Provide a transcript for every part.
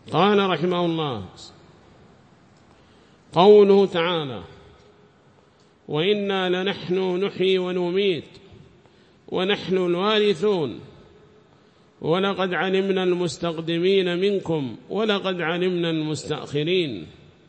قال رحمه الله: قوله تعالى: وإنا لنحن نحيي ونميت ونحن الوارثون ولقد علمنا المستقدمين منكم ولقد علمنا المستأخرين.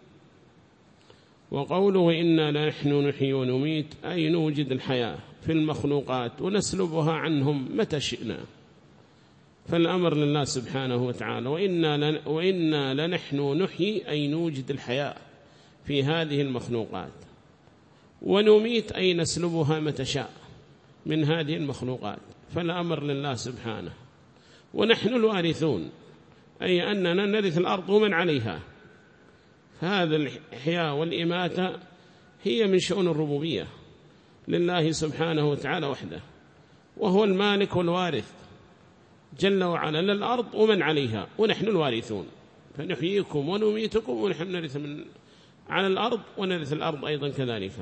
وقوله إنا لنحن نحيي ونميت أي نوجد الحياة في المخلوقات ونسلبها عنهم متى شئنا، فالأمر لله سبحانه وتعالى. وإنا لنحن نحيي أي نوجد الحياة في هذه المخلوقات، ونميت أي نسلبها متى شاء من هذه المخلوقات، فالأمر لله سبحانه. ونحن الوارثون أي أننا نرث الأرض ومن عليها، هذا الإحياء والإماتة هي من شؤون الربوبية لله سبحانه وتعالى وحده، وهو المالك والوارث جل وعلا للأرض ومن عليها، ونحن الوارثون، فنحييكم ونميتكم ونحن نرث من على الأرض ونرث الأرض أيضا كذلك.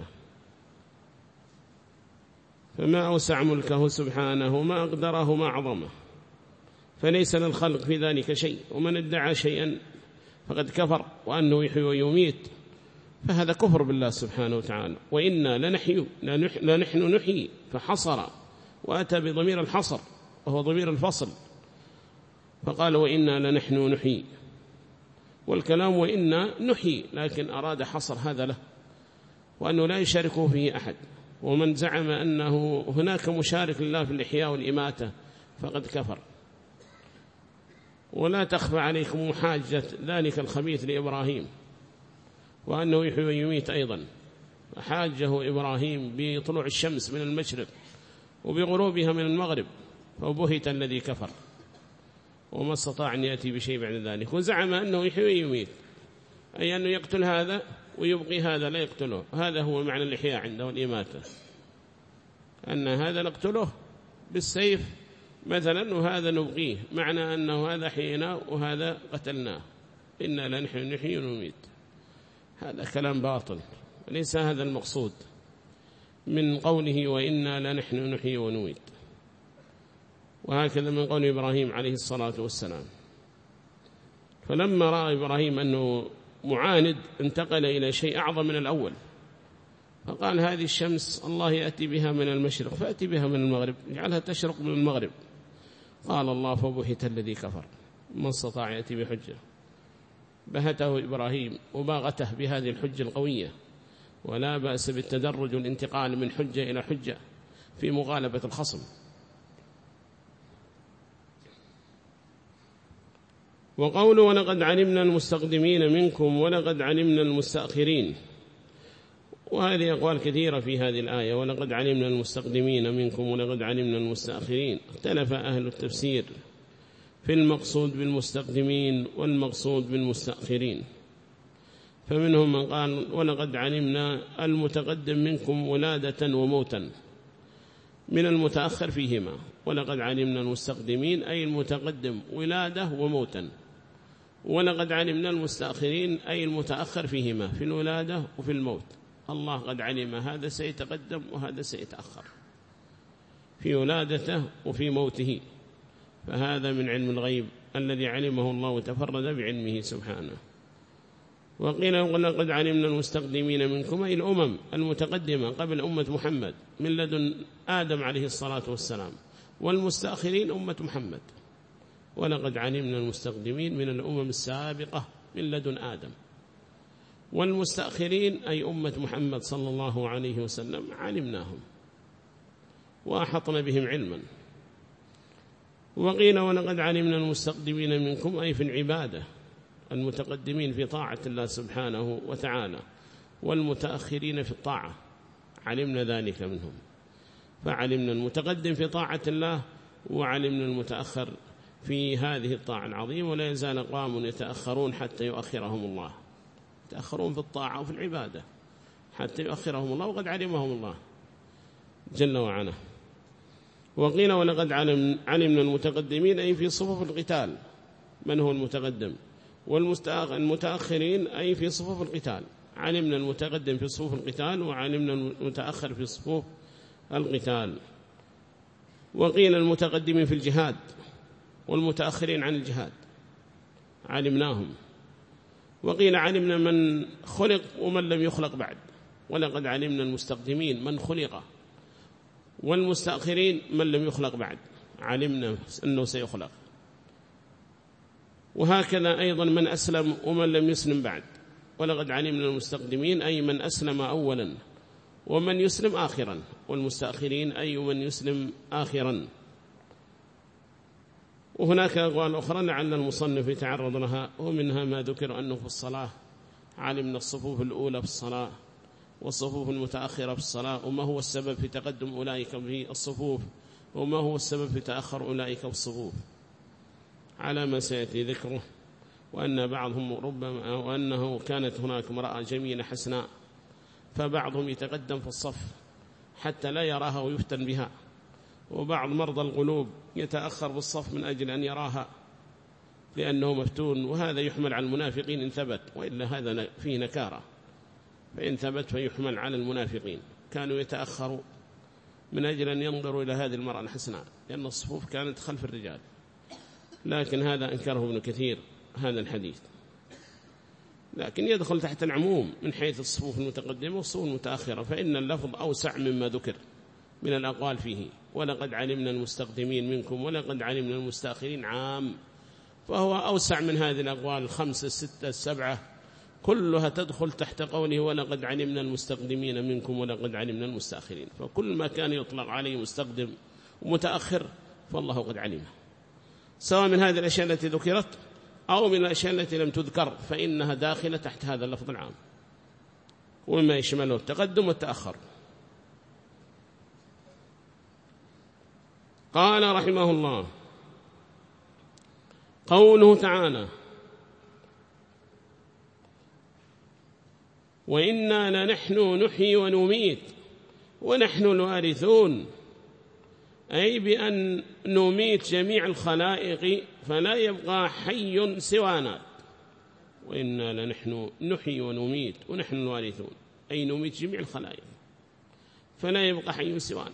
فما أوسع ملكه سبحانه، ما أقدره، ما أعظمه، فليس للخلق في ذلك شيء. ومن ادعى شيئا فقد كفر وأنه يحيي ويميت، فهذا كفر بالله سبحانه وتعالى. وإنا لنحن نحيي، فحصر وأتى بضمير الحصر وهو ضمير الفصل، فقال وإنا لنحن نحيي، والكلام وإنا نحيي، لكن أراد حصر هذا له، وأنه لا يشاركه فيه أحد. ومن زعم أنه هناك مشارك لله في الإحياء والإماتة فقد كفر. ولا تخفى عليكم محاجة ذلك الخبيث لإبراهيم، وأنه يحيي ويميت أيضا، فحاجه إبراهيم بطلوع الشمس من المشرق وبغروبها من المغرب، فبهت الذي كفر وما استطاع أن يأتي بشيء بعد ذلك. وزعم أنه يحيي ويميت، أي أنه يقتل هذا ويبقي هذا لا يقتله. هذا هو معنى الإحياء عنده والإماتة، أن هذا نقتله بالسيف مثلا وهذا نبقيه، معنى أنه هذا حييناه وهذا قتلناه. إنا لنحن نحيي ونميت، هذا كلام باطل، ليس هذا المقصود من قوله وإنا لنحن نحيي ونميت. وهكذا من قول إبراهيم عليه الصلاة والسلام، فلما رأى إبراهيم أنه معاند انتقل إلى شيء أعظم من الأول، فقال هذه الشمس الله يأتي بها من المشرق فأتي بها من المغرب، اجعلها تشرق من المغرب. قال الله فبهت الذي كفر ما استطاع يأتي بحجة. بهته إبراهيم وباغته بهذه الحجة القوية، ولا بأس بالتدرج والانتقال من حجة إلى حجة في مغالبة الخصم. وقوله ولقد علمنا المستقدمين منكم ولقد علمنا المستأخرين، وهذه أقوال كثيرة في هذه الآية، ولقد علمنا المستقدمين منكم ولقد علمنا المستأخرين. اختلف أهل التفسير في المقصود بالمستقدمين والمقصود بالمستأخرين، فمنهم من قال ولقد علمنا المتقدم منكم ولادة وموتا من المتأخر فيهما، ولقد علمنا المستقدمين أي المتقدم ولادة وموتا، ولقد علمنا المستأخرين أي المتأخر فيهما في الولادة وفي الموت. الله قد علم هذا سيتقدم وهذا سيتأخر في ولادته وفي موته، فهذا من علم الغيب الذي علمه الله وتفرد بعلمه سبحانه. وقيل ولقد علمنا المستقدمين منكم أي الأمم المتقدمة قبل أمة محمد من لدن آدم عليه الصلاة والسلام، والمستأخرين أمة محمد. ولقد علمنا المستقدمين من الأمم السابقة من لدن آدم، والمستأخرين أي أمة محمد صلى الله عليه وسلم علمناهم وأحطنا بهم علما. وقيل ولقد علمنا المستقدمين منكم أي في العبادة، المتقدمين في طاعة الله سبحانه وتعالى، والمتأخرين في الطاعة علمنا ذلك منهم، فعلمنا المتقدم في طاعة الله وعلمنا المتأخر في هذه الطاعة العظيمة. ولا يزال أقوام يتأخرون حتى يؤخرهم الله، يتأخرون في الطاعة وفي العبادة حتى يؤخرهم الله، وقد علمهم الله جل وعلا. وقيل ولقد علمنا المتقدمين أي في صفوف القتال، من هو المتقدم، والمتأخرين أي في صفوف القتال، علمنا المتقدم في صفوف القتال وعلمنا المتأخر في صفوف القتال. وقيل المتقدمين في الجهاد والمتأخرين عن الجهاد، علمناهم. وقيل علمنا من خلق ومن لم يخلق بعد، ولقد علمنا المستقدمين من خلق، والمستأخرين من لم يخلق بعد علمنا أنه سيخلق. وهكذا أيضا من أسلم ومن لم يسلم بعد، ولقد علمنا المستقدمين أي من أسلم أولا، ومن يسلم آخرا، والمستأخرين أي من يسلم آخرا. وهناك أقوال أخرى لعل المصنف يتعرض لها، ومنها ما ذكر أنه في الصلاة علمنا الصفوف الأولى في الصلاة والصفوف المتأخرة في الصلاة، وما هو السبب في تقدم أولئك في الصفوف، وما هو السبب في تأخر أولئك في الصفوف، على ما سيأتي ذكره. وأن بعضهم ربما، وأنه كانت هناك امرأة جميلة حسناء، فبعضهم يتقدم في الصف حتى لا يراها ويفتن بها، وبعض مرضى القلوب يتأخر بالصف من أجل أن يراها لأنه مفتون. وهذا يحمل على المنافقين إن ثبت، وإلا هذا فيه نكارة، فإن ثبت فيحمل على المنافقين. كانوا يتأخروا من أجل أن ينظروا إلى هذه المرأة الحسناء، لأن الصفوف كانت خلف الرجال. لكن هذا أنكره ابن كثير هذا الحديث، لكن يدخل تحت العموم من حيث الصفوف المتقدمة والصفوف المتأخرة، فإن اللفظ أوسع مما ذكر من الأقوال فيه. ولقد علمنا المستقدمين منكم ولقد علمنا المستأخرين عام، فهو أوسع من هذه الأقوال 5 6 7 كلها تدخل تحت قوله ولقد علمنا المستقدمين منكم ولقد علمنا المستأخرين. فكل ما كان يطلق عليه مستقدم ومتأخر فالله قد علمه، سواء من هذه الأشياء التي ذكرت أو من الأشياء التي لم تذكر، فإنها داخلة تحت هذا اللفظ العام، وما يشمله التقدم والتأخر. قال رحمه الله: قوله تعالى: وإنا لنحن نحيي ونميت ونحن الوارثون، أي بأن نميت جميع الخلائق فلا يبقى حي سوانا. وإنا لنحن نحيي ونميت ونحن الوارثون، أي نميت جميع الخلائق فلا يبقى حي سوانا،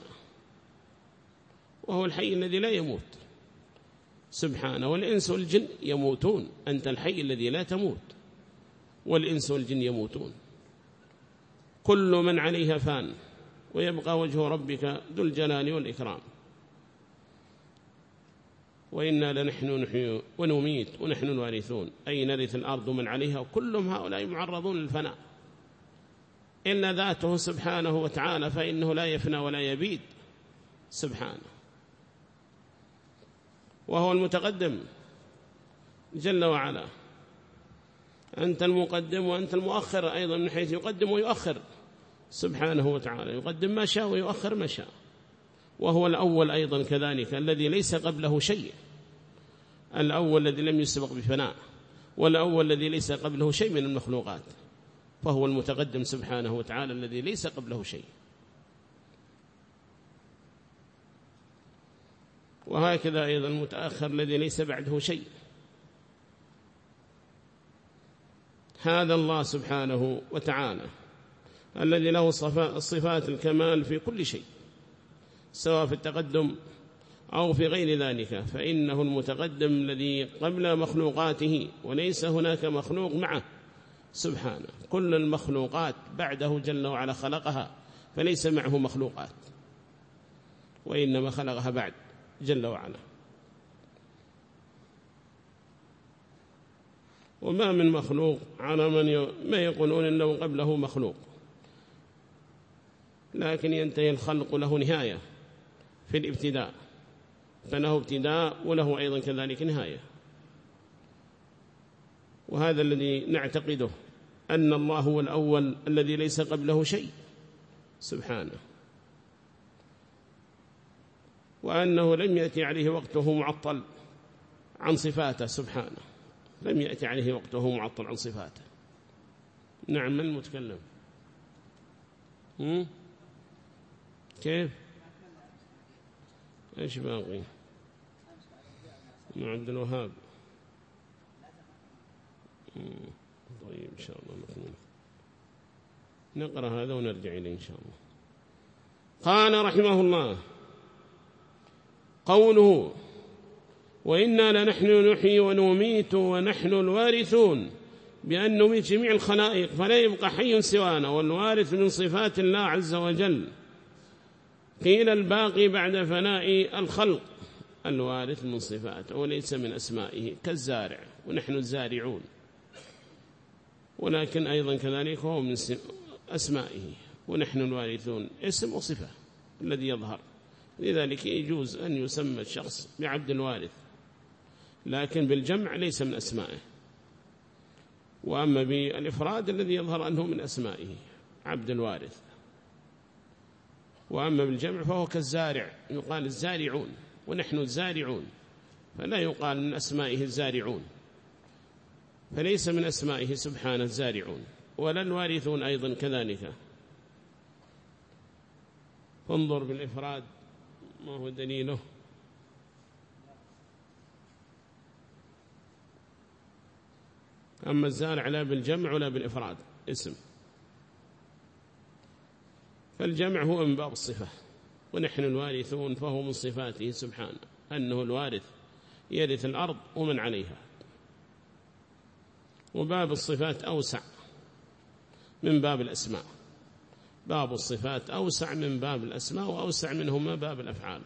وهو الحي الذي لا يموت سبحانه. والإنس والجن يموتون، أنت الحي الذي لا تموت، والإنس والجن يموتون. كل من عليها فان، ويبقى وجه ربك ذو الجلال والإكرام. وإنا لنحن نحيي ونميت ونحن الوارثون، أي نرث الأرض من عليها، وكلهم هؤلاء معرضون للفناء إلا ذاته سبحانه وتعالى، فإنه لا يفنى ولا يبيد سبحانه، وهو المتقدم جل وعلا. أنت المقدم وأنت المؤخر أيضا، من حيث يقدم ويؤخر سبحانه وتعالى، يقدم ما شاء ويؤخر ما شاء. وهو الأول أيضا كذلك، الذي ليس قبله شيء، الأول الذي لم يسبق بفناء، والأول الذي ليس قبله شيء من المخلوقات، فهو المتقدم سبحانه وتعالى الذي ليس قبله شيء. وهكذا أيضا المتأخر الذي ليس بعده شيء. هذا الله سبحانه وتعالى الذي له صفات الكمال في كل شيء، سواء في التقدم أو في غير ذلك، فإنه المتقدم الذي قبل مخلوقاته، وليس هناك مخلوق معه سبحانه. كل المخلوقات بعده جل وعلا خلقها، فليس معه مخلوقات، وإنما خلقها بعد جل وعلا. وما من مخلوق على ما يقولون إنه قبله مخلوق، لكن ينتهي الخلق له نهاية في الابتداء، فله ابتداء وله أيضا كذلك نهاية. وهذا الذي نعتقده، أن الله هو الأول الذي ليس قبله شيء سبحانه، وأنه لم يأتي عليه وقته معطل عن صفاته سبحانه، لم يأتي عليه وقته معطل عن صفاته. نعم، من المتكلم؟ كيف؟ إيش باقي؟ عبد الوهاب. طيب إن شاء الله نقرأ هذا ونرجع إليه إن شاء الله. قال رحمه الله: قوله وإنا لنحن نحيي ونميت ونحن الوارثون، بأن نميت جميع الخلائق فلا يبقى حي سوانا، والوارث من صفات الله عز وجل. قيل الباقي بعد فناء الخلق، الوارث من صفاته وليس من أسمائه، كالزارع ونحن الزارعون، ولكن أيضا كذلك هو من أسمائه، ونحن الوارثون اسم وصفة الذي يظهر، لذلك يجوز أن يسمى الشخص بعبد الوارث، لكن بالجمع ليس من أسمائه. وأما بالإفراد الذي يظهر أنه من أسمائه عبد الوارث، وأما بالجمع فهو كالزارع، يقال الزارعون ونحن الزارعون، فلا يقال من أسمائه الزارعون، فليس من أسمائه سبحانه الزارعون، ولا الوارثون أيضا كذلك. فانظر بالإفراد ما هو دليله. أما الزارع لا بالجمع ولا بالإفراد اسم، فالجمع هو من باب الصفة، ونحن الوارثون فهو من صفاته سبحانه أنه الوارث يرث الأرض ومن عليها. وباب الصفات أوسع من باب الأسماء، باب الصفات أوسع من باب الأسماء، وأوسع منهما باب الأفعال.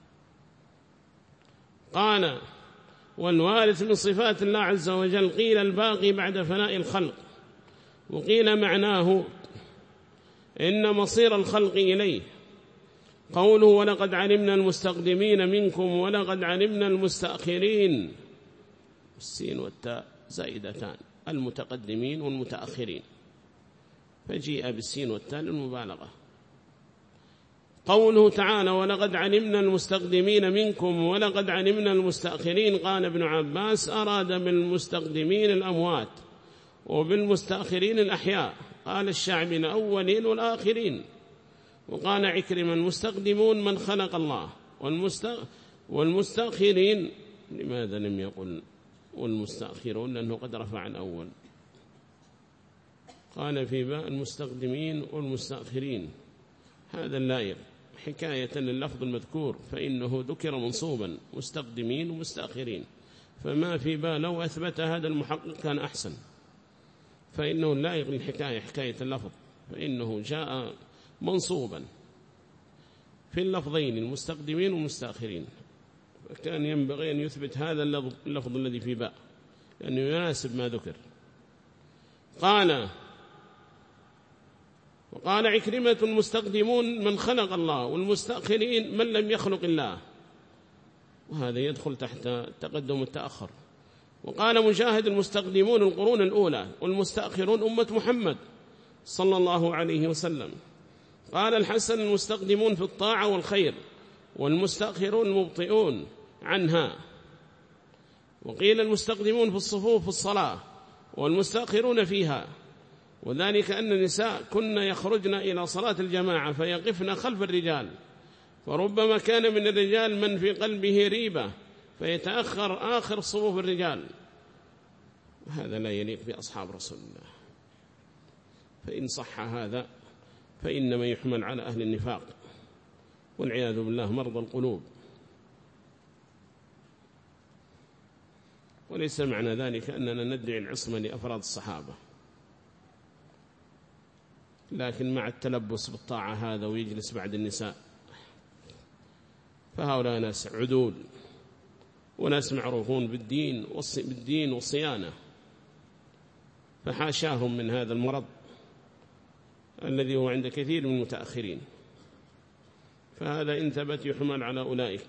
قال والوارث من صفات الله عز وجل. قيل الباقي بعد فناء الخلق، وقيل معناه إن مصير الخلق إليه. قوله ولقد علمنا المستقدمين منكم ولقد علمنا المستأخرين، السين والتاء زائدتان، المتقدمين والمتأخرين، فجيء بالسين والتاء للمبالغة. قوله تعالى ولقد علمنا المستقدمين منكم ولقد علمنا المستأخرين، قال ابن عباس أراد بالمستقدمين الأموات وبالمستأخرين الأحياء. قال الشعبي الأولين والآخرين. وقال عكرمة المستقدمون من خلق الله، والمستأخرين لماذا لم يقل والمستأخرون؟ لأنه قد رفع الأول. قال في باء المستقدمين والمستأخرين، هذا اللائق حكاية لللفظ المذكور، فإنه ذكر منصوبا مستقدمين ومستأخرين، فما في باء لو أثبت هذا المحقق كان أحسن، فإنه اللائق للحكاية حكاية اللفظ، فإنه جاء منصوبا في اللفظين المستقدمين والمستأخرين، فكان ينبغي أن يثبت هذا اللفظ الذي في باء لأنه يناسب ما ذكر. وقال عكرمة المستقدمون من خلق الله، والمستأخرين من لم يخلق الله، وهذا يدخل تحت التقدم والتأخر. وقال مجاهد المستقدمون القرون الأولى، والمستأخرون أمة محمد صلى الله عليه وسلم. قال الحسن المستقدمون في الطاعة والخير، والمستأخرون المبطئون عنها. وقيل المستقدمون في الصفوف في الصلاة، والمستأخرون فيها، وذلك أن النساء كن يخرجن إلى صلاة الجماعة فيقفن خلف الرجال، فربما كان من الرجال من في قلبه ريبة فيتأخر آخر صفوف الرجال، هذا لا يليق بأصحاب رسول الله. فإن صح هذا فإنما يحمل على أهل النفاق والعياذ بالله، مرضى القلوب. وليس معنى ذلك أننا ندعي العصمة لأفراد الصحابة، لكن مع التلبس بالطاعة هذا ويجلس بعد النساء، فهؤلاء ناس عدول وناس معروفون بالدين والصيانة، فحاشاهم من هذا المرض الذي هو عند كثير من المتأخرين، فهذا إن ثبت يحمل على أولئك.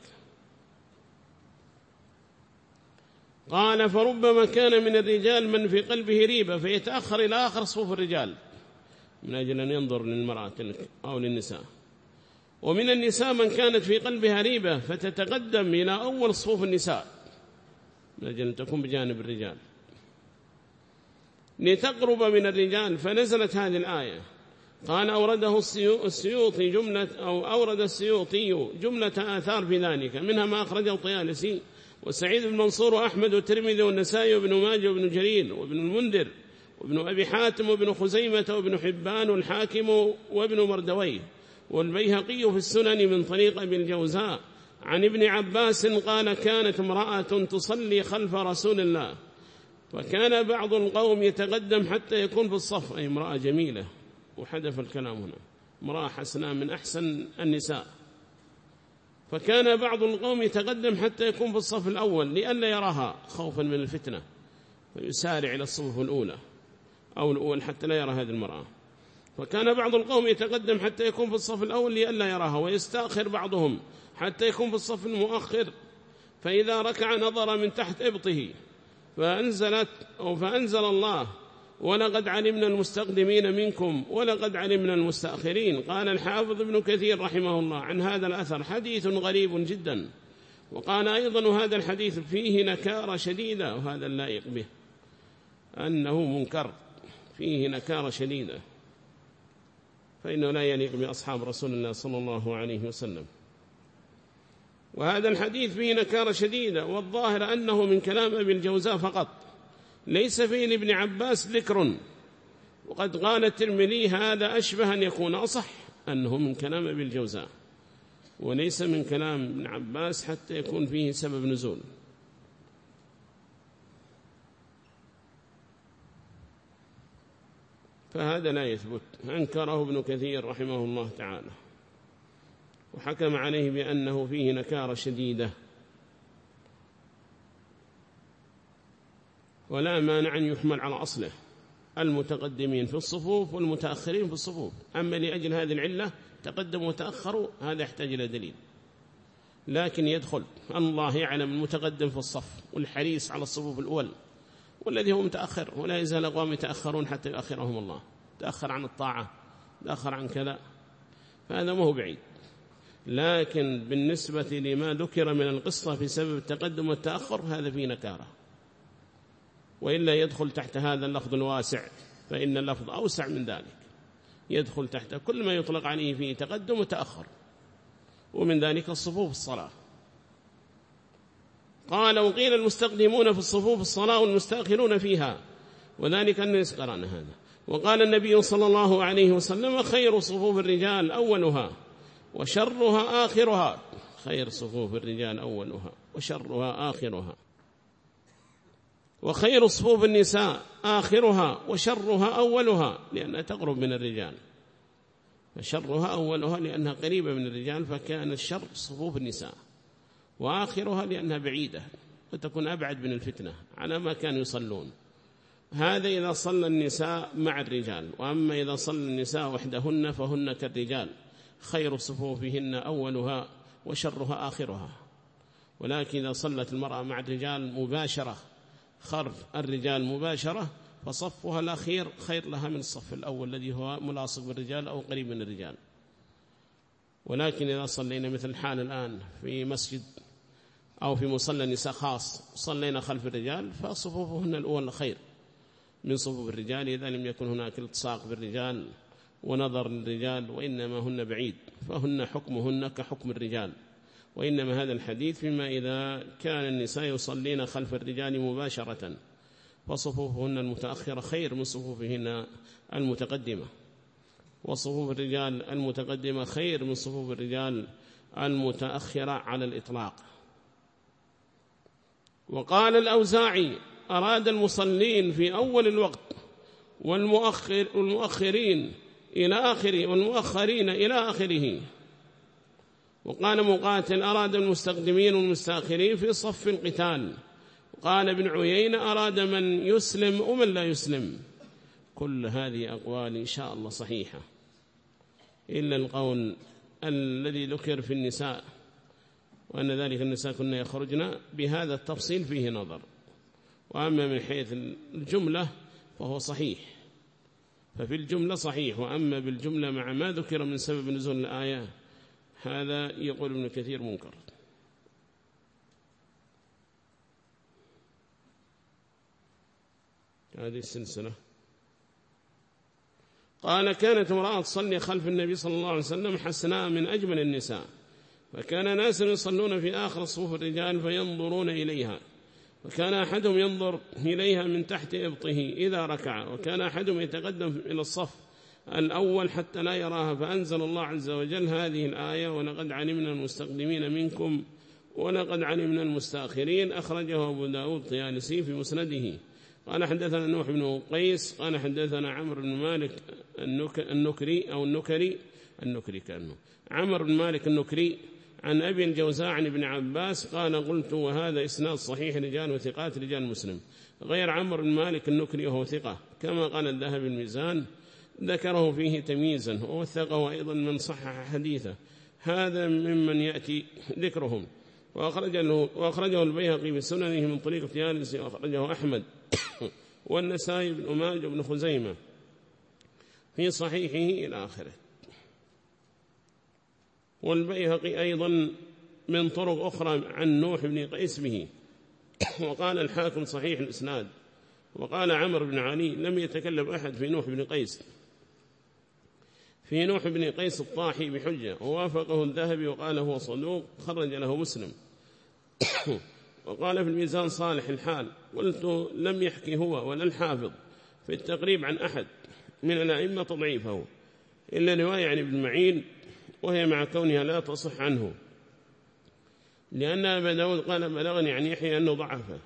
قال فربما كان من الرجال من في قلبه ريبة فيتأخر إلى آخر صفوف الرجال من أجل أن ينظر للمرأة أو للنساء، ومن النساء من كانت في قلبها ريبة فتتقدم إلى أول صفوف النساء من أجل أن تكون بجانب الرجال لتقرب من الرجال، فنزلت هذه الآية. قال أورده السيوطي أورد السيوطي جملة آثار في ذلك، منها ما أخرجه الطيالسي وسعيد بن منصور وأحمد والترمذي والنسائي وابن ماجه وابن جرير وابن المنذر وابن أبي حاتم وابن خزيمة وابن حبان والحاكم وابن مردويه والبيهقي في السنن من طريق أبي الجوزاء عن ابن عباس قال كانت امرأة تصلي خلف رسول الله فكان بعض القوم يتقدم حتى يكون في الصف، أي امرأة جميلة، وحدث الكلام هنا، امرأة حسناء من أحسن النساء، فكان بعض القوم يتقدم حتى يكون في الصف الأول لئلا يراها خوفا من الفتنة، فيسارع إلى الصف الأولى أو الأول حتى لا يرى هذه المرأة. فكان بعض القوم يتقدم حتى يكون في الصف الأول لئلا يراها، ويستأخر بعضهم حتى يكون في الصف المؤخر، فإذا ركع نظر من تحت إبطه فأنزل الله ولقد علمنا المستقدمين منكم ولقد علمنا المستأخرين. قال الحافظ ابن كثير رحمه الله عن هذا الأثر حديث غريب جدا، وقال أيضا هذا الحديث فيه نكارة شديدة، وهذا اللائق به أنه منكر، فيه نكارة شديدة، فإنه لا يليق بأصحاب رسول الله صلى الله عليه وسلم. وهذا الحديث فيه نكارة شديدة، والظاهر أنه من كلام أبي الجوزاء فقط، ليس فيه لابن عباس ذكر، وقد قال الترمذي هذا أشبه أن يكون أصح أنه من كلام أبي الجوزاء وليس من كلام ابن عباس حتى يكون فيه سبب نزول. فهذا لا يثبت، أنكره ابن كثير رحمه الله تعالى، وحكم عليه بأنه فيه نكارة شديدة، ولا مانع أن يحمل على أصله، المتقدمين في الصفوف والمتأخرين في الصفوف. أما لأجل هذه العلة تقدموا وتأخروا هذا يحتاج إلى دليل، لكن يدخل الله يعلم المتقدم في الصف والحريص على الصفوف الأول، والذي هو متأخر، ولا يزال أقوام يتأخرون حتى يؤخرهم الله، تأخر عن الطاعة، تأخر عن كذا، فهذا ما هو بعيد. لكن بالنسبة لما ذكر من القصة في سبب التقدم والتأخر هذا فيه نكارة، وإلا يدخل تحت هذا اللفظ الواسع، فإن اللفظ أوسع من ذلك، يدخل تحت كل ما يطلق عليه فيه تقدم وتأخر، ومن ذلك الصفوف الصلاة. قال وقيل المستقدمون في الصفوف الصلاة والمستأخرون فيها، وذلك أن يسقران هذا. وقال النبي صلى الله عليه وسلم خير صفوف الرجال أولها وشرها آخرها، خير صفوف الرجال أولها وشرها آخرها، وخير صفوف النساء آخرها وشرها أولها لأنها تقرب من الرجال، فشرها أولها لأنها قريبة من الرجال، فكان الشر صفوف النساء، وآخرها لأنها بعيدة وتكون أبعد من الفتنة على ما كانوا يصلون. هذا إذا صلى النساء مع الرجال، وأما إذا صلى النساء وحدهن فهن كالرجال، خير صفوفهن أولها وشرها آخرها. ولكن إذا صلت المرأة مع الرجال مباشرة، خرف الرجال مباشرة، فصفها الأخير خير لها من الصف الأول الذي هو ملاصق بالرجال أو قريب من الرجال. ولكن إذا صلينا مثل حال الآن في مسجد أو في مصلى النساء خاص صلينا خلف الرجال، فصفوفهن الأول خير من صفوف الرجال، إذا لم يكن هناك التصاق بالرجال ونظر للرجال، وإنما هن بعيد، فهن حكمهن كحكم الرجال. وإنما هذا الحديث فيما إذا كان النساء يصلين خلف الرجال مباشرة، فصفوفهن المتأخرة خير من صفوفهن المتقدمة، وصفوف الرجال المتقدمة خير من صفوف الرجال المتأخرة على الإطلاق. وقال الأوزاعي أراد المصلين في أول الوقت والمؤخرين إلى آخره والمؤخرين إلى آخره. وقال مقاتل أراد المستقدمين والمستأخرين في صف القتال. وقال ابن عيينة أراد من يسلم ومن لا يسلم. كل هذه أقوال إن شاء الله صحيحة، إلا القول الذي ذكر في النساء، وأن ذلك النساء كنا يخرجن بهذا التفصيل فيه نظر. وأما من حيث الجملة فهو صحيح، ففي الجملة صحيح، وأما بالجملة مع ما ذكر من سبب نزول الآية هذا يقول ابن كثير منكر. هذه السلسلة. قال كانت امرأة تصلي خلف النبي صلى الله عليه وسلم حسناء من أجمل النساء، فكان ناس يصلون في آخر صفوف الرجال فينظرون إليها، وكان أحدهم ينظر إليها من تحت إبطه إذا ركع، وكان أحدهم يتقدم إلى الصف الأول حتى لا يراها، فأنزل الله عز وجل هذه الآية: ولقد علمنا المستقدمين منكم ولقد علمنا المستأخرين. أخرجه أبو داود الطيالسي في مسنده. قال حدثنا نوح بن قيس قال حدثنا عمرو بن مالك النكري كأنه عمرو بن مالك النكري عن أبي الجوزاء عن ابن عباس قال: قلت وهذا إسناد صحيح رجال وثقات رجال مسلم، غير عمرو بن مالك النكري وهو ثقة، كما قال الذهبي الميزان ذكره فيه تمييزا، ووثقه أيضا من صحح حديثه، هذا ممن يأتي ذكرهم. وأخرجه البيهقي بسننه من طريق الطيالسي، وأخرجه أحمد والنسائي بن ماجه بن خزيمة في صحيحه إلى آخره. والبيهقي أيضا من طرق أخرى عن نوح بن قيس به. وقال الحاكم صحيح الإسناد. وقال عمرو بن علي: لم يتكلم أحد في نوح بن قيس، في نوح بن قيس الطاحي بحجة، ووافقه الذهبي وقال هو صدوق، خرج له مسلم. وقال في الميزان صالح الحال: قلت لم يحكي هو ولا الحافظ في التقريب عن أحد من الأئمة تضعيفه، إلا رواية عن ابن معين، وهي مع كونها لا تصح عنه، لأن أبا داود قال: بلغني عن يحيى أنه ضعفه.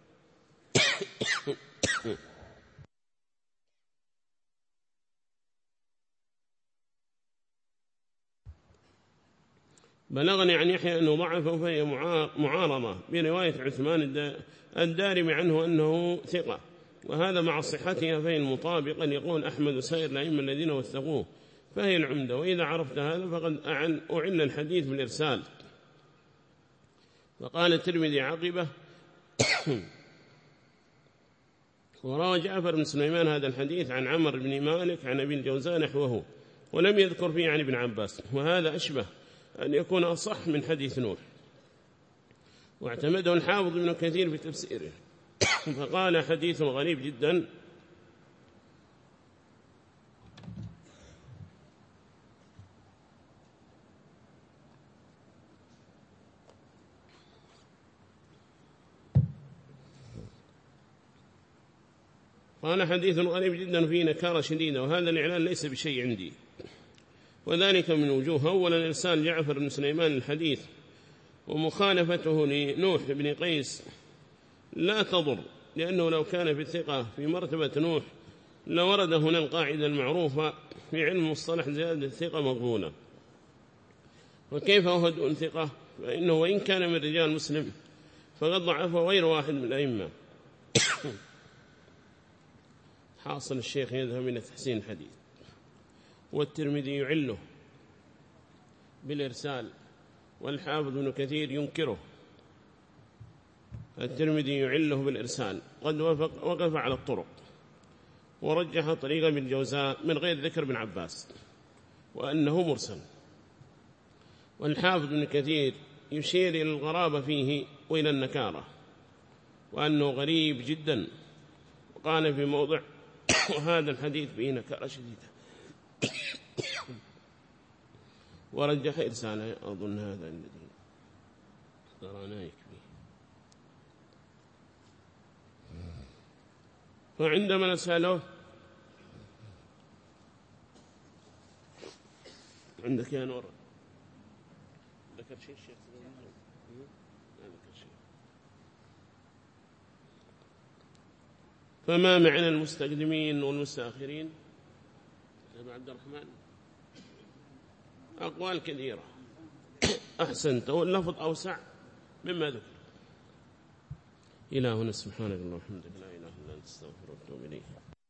بلغني عن يحيى أنه ضعفه، فهي معارضة برواية عثمان الدارمي عنه أنه ثقة، وهذا مع صحتها فهي المطابق أن يقول أحمد وسائر الأئمة الذين وثقوه، فهي العمدة. وإذا عرفت هذا فقد أعل الحديث بالإرسال. فقال الترمذي عقبه: وروى جعفر بن سليمان هذا الحديث عن عمرو بن مالك عن أبي الجوزاء نحوه، ولم يذكر فيه عن ابن عباس، وهذا أشبه أن يكون أصح من حديث نوح. واعتمده الحافظ ابن كثير في تفسيره فقال: حديث غريب جدا. قال: حديث غريب جدا فيه نكارة شديدة، وهذا الإعلان ليس بشيء عندي، وذلك من وجوه. أولا إرسال جعفر بن سليمان الحديث ومخالفته لنوح بن قيس لا تضر، لأنه لو كان في الثقة في مرتبة نوح لورد هنا القاعدة المعروفة في علم مصطلح: زيادة الثقة مقبولة. وكيف هو دون ثقة؟ فإنه وإن كان من رجال مسلم فقد ضعفه غير واحد من الأئمة. حاصل الشيخ يذهب من تحسين الحديث، والترمذي يعله بالإرسال، والحافظ ابن كثير ينكره. الترمذي يعله بالإرسال، قد وقف على الطرق ورجح طريقة ابن الجوزاء من غير ذكر ابن عباس وأنه مرسل. والحافظ ابن كثير يشير إلى الغرابة فيه وإلى النكارة، وأنه غريب جدا، وقال في موضع: وهذا الحديث فيه نكارة شديدة، ورجح إرساله. أظن هذا الذي قرانا يكفي. فعندما نسأله: عندك يا نور ذكر شيء الشيخ؟ لا ذكر شيء. فما معنى المستقدمين والمستأخرين؟ أبا عبد الرحمن أقوال كثيرة. أحسنت، واللفظ أوسع مما ذكر. إلهنا سبحانك اللهم وبحمدك، لا إله إلا أنت، استغفرك وأتوب إليك.